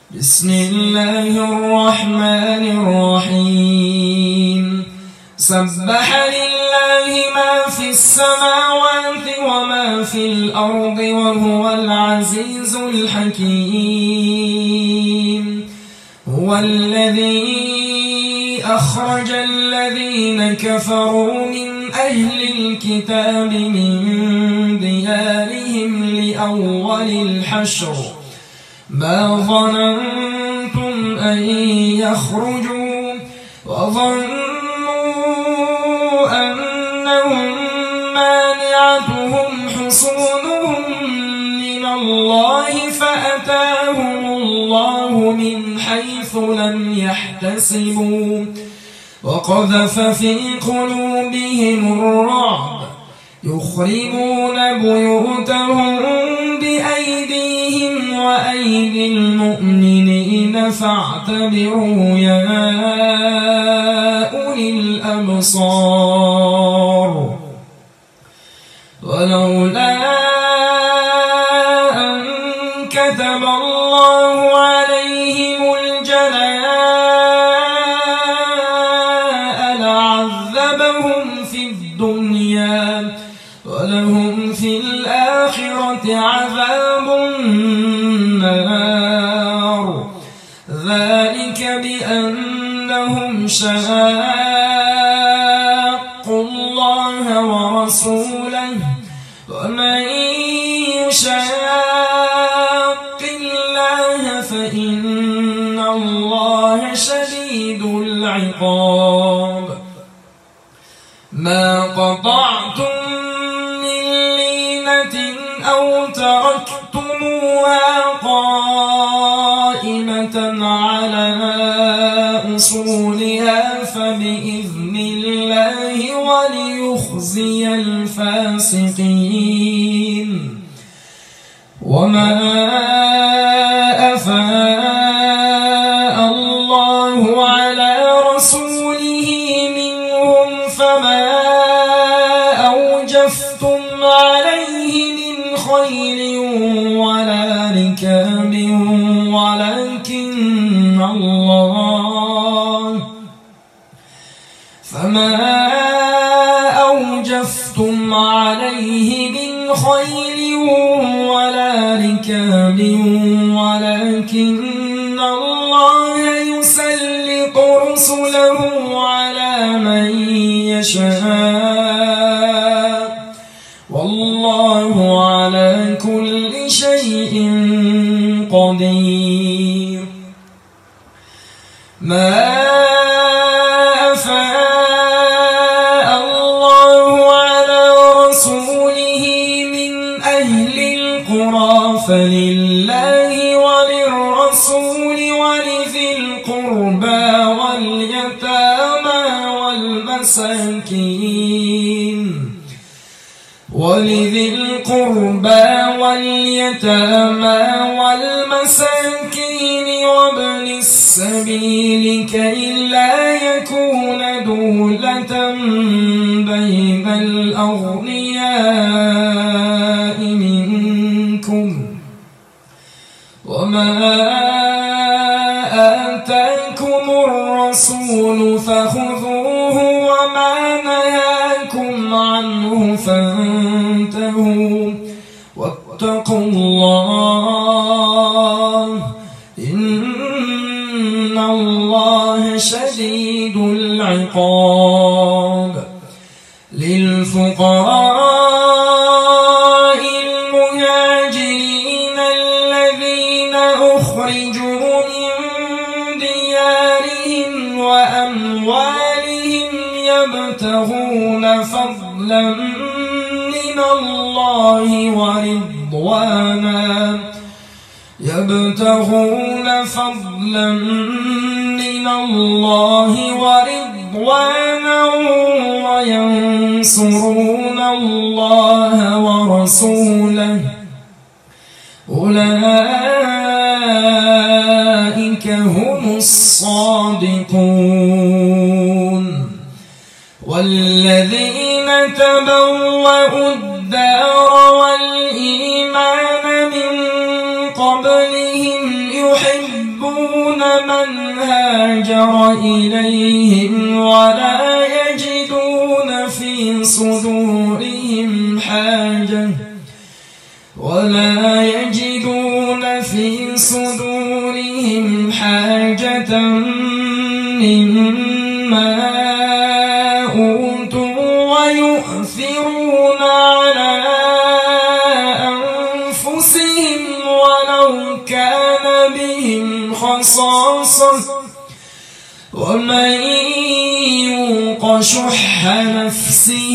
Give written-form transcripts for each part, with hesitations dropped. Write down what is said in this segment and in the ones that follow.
بسم الله الرحمن الرحيم سبح لله ما في السماوات وما في الأرض وهو العزيز الحكيم هو الذي أخرج الذين كفروا من أهل الكتاب من ديارهم لأول الحشر ما ظننتم أن يخرجوا وظنوا أنهم مانعتهم حصونهم من الله فأتاهم الله من حيث لم يحتسبوا وقذف في قلوبهم الرعب يخربون بيوتهم بأيديهم وأيدي المؤمنين فاعتبروا يا أولي الأبصار ولولا أن كتب الله عليهم الجلاء لعذبهم في الدنيا ولهم في الآخرة عذاب النار ذلك بأنهم شاقوا الله ورسوله ومن يشاق الله فإن الله شديد العقاب ما قطعتم أو تركتموها قائمة على أصولها فبإذن الله وليخزي الفاسقين وما أفاء الله على رسوله منهم فما أوجفتم عليه من خيل ولا ركاب ولكن الله فما أوجفتم عليه من خيل ولا ركاب ولكن الله يسلط رسله على من يشاء والله على كل شيء قدير ما أفاء الله على رسوله من أهل القرى فلله وللرسول ولذي القربى واليتامى والمساكين وابن السبيل كي لا يكون دولة بين الأغنياء منكم وما آتاكم الرسول فخذوه وما نهاكم عنه فانتهوا واتقوا الله إن الله شديد العقاب للفقراء المهاجرين الذين أخرجوا من ديارهم وأموالهم يبتغون فضلا من الله ورضوانا وينصرون الله ورسوله أولئك هم الصادقون والذين تبوأوا الدار والإيمان من قبلهم يحبون من هاجر إليهم ولا يجدون في صدورهم حاجة مما أوتوا ويؤثرون على أنفسهم ولو كان بهم خصاصة ومن يوق شح نفسه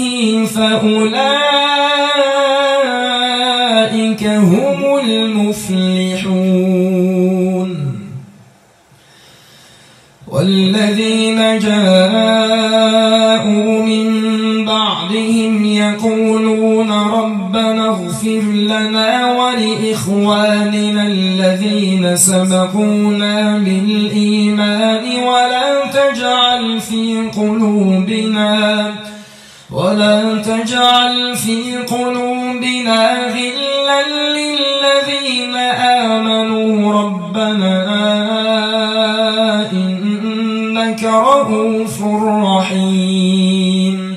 فأولئك هم المفلحون. والذين جاءوا من بعدهم يقولون ربنا اغفر لنا ولإخواننا الذين سبقونا بالإيمان ولا تجعل في قلوبنا غلا للذين آمنوا ربنا إنك رؤوف رحيم.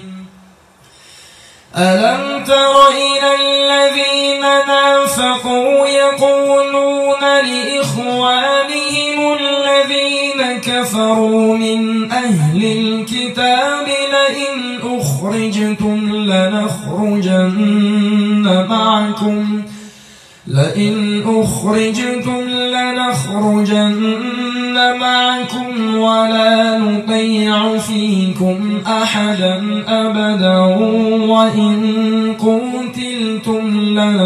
ألم تر إلى الذين نافقوا يقولون لإخوانهم الذين كفروا من أهل الكتاب لئن أخرجتم لنخرجن معكم ولا نطيع فيكم أحدا أبدا وإن قتلتم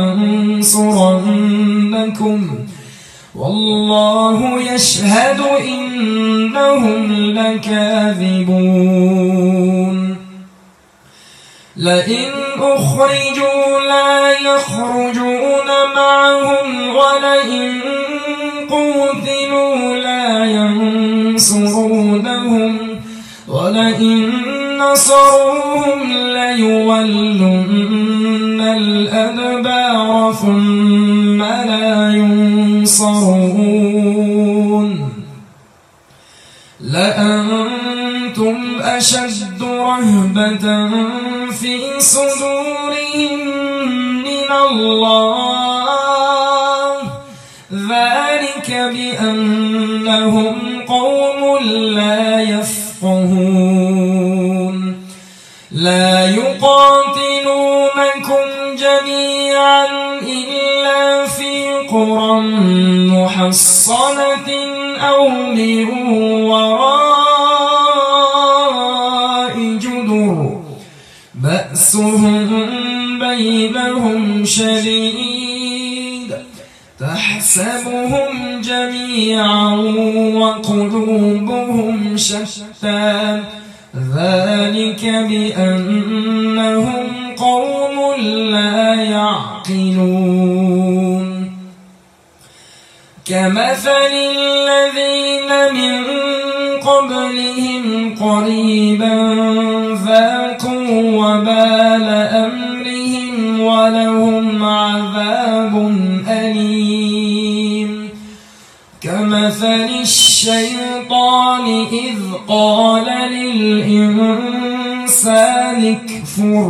لننصرنكم والله يشهد إنهم لكاذبون. لئن أخرجوا لا يخرجون معهم ولئن قتلوا لا ينصرونهم ولئن نصروهم ليولن الأدبار ثم لا ينصرون. لأنتم أشد رهبة في صدورهم من الله ذلك بأنهم قوم لا يفقهون. لا يقاتلونكم جميعا إلا في قرى محصنة أو من وراء جدر بأسهم بينهم شديد تحسبهم جميعا وقلوبهم شتى ذلك بأنهم قوم لا يعقلون. كمثل الذين من قبلهم قريبا ذاقوا وبال أمرهم ولهم عذاب أليم. كمثل الشيطان إذ قال للإنسان اكفر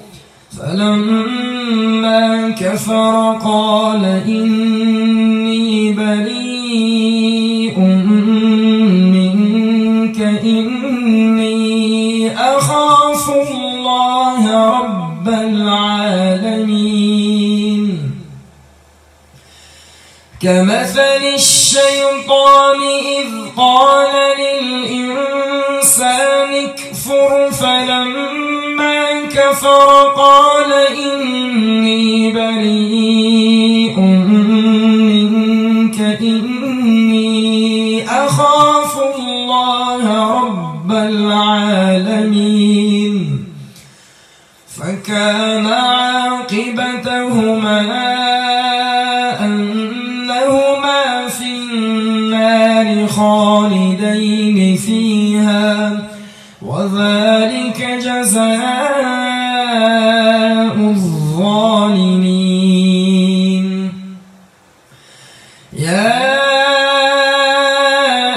فلما كفر قال إني بريء منك إني أخاف الله رب العالمين. كمثل الشيطان إذ قال للإنسان اكفر فلما كفر قال إني بريء منك إني أخاف الله رب العالمين. فكان عاقبتهما أنهما في النار خالدين فيها وذلك جزاء الظالمين. يا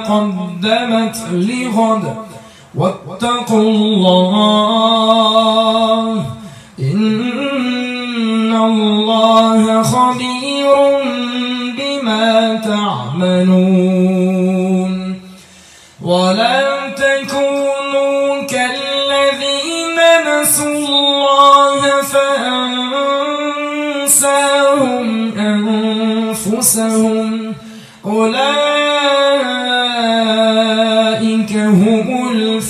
قدمت لغد واتقوا الله إن الله خبير بما تعملون ولا تكونوا كالذين نسوا الله فأنساهم أنفسهم أولئك هم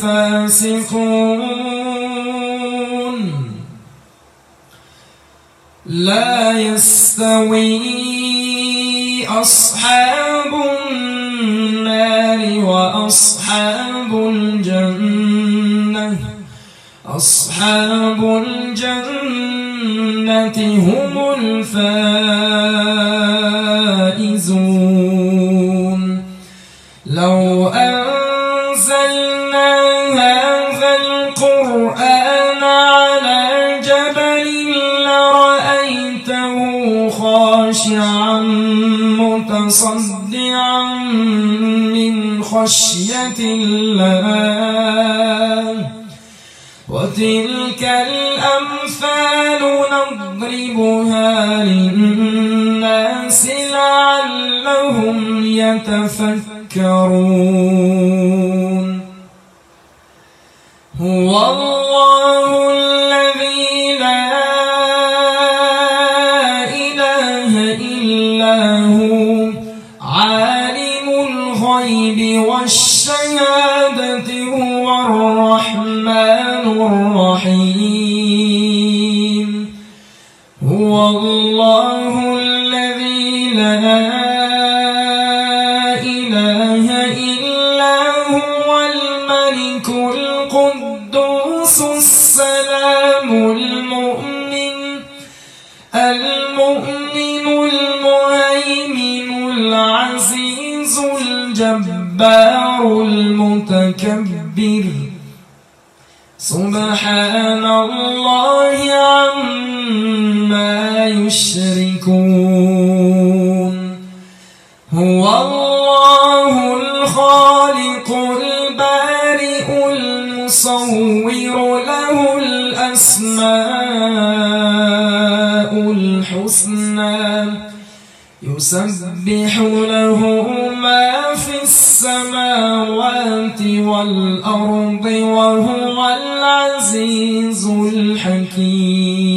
الفاسقون لا يستوي أصحاب النار وأصحاب الجنة أصحاب الجنة هم الفائزون لو أنزلنا هذا القرآن على جبل لرأيته خاشعا متصدعا من خشية الله وتلك الأمثال نضربها للناس لعلهم يتفكرون هو الله الذي لا إله إلا هو عالم الغيب والشهادة هو الرحمن الرحيم هو الله الذي لا إله إلا هو الملك القدوس السلام المؤمن المهيمن العزيز الجبار المتكبر سبحان الله عما يشركون هو الله الخالق البارئ المصور له الأسماء الحسنى يسبح له ما في السماوات والأرض وهو العزيز الحكيم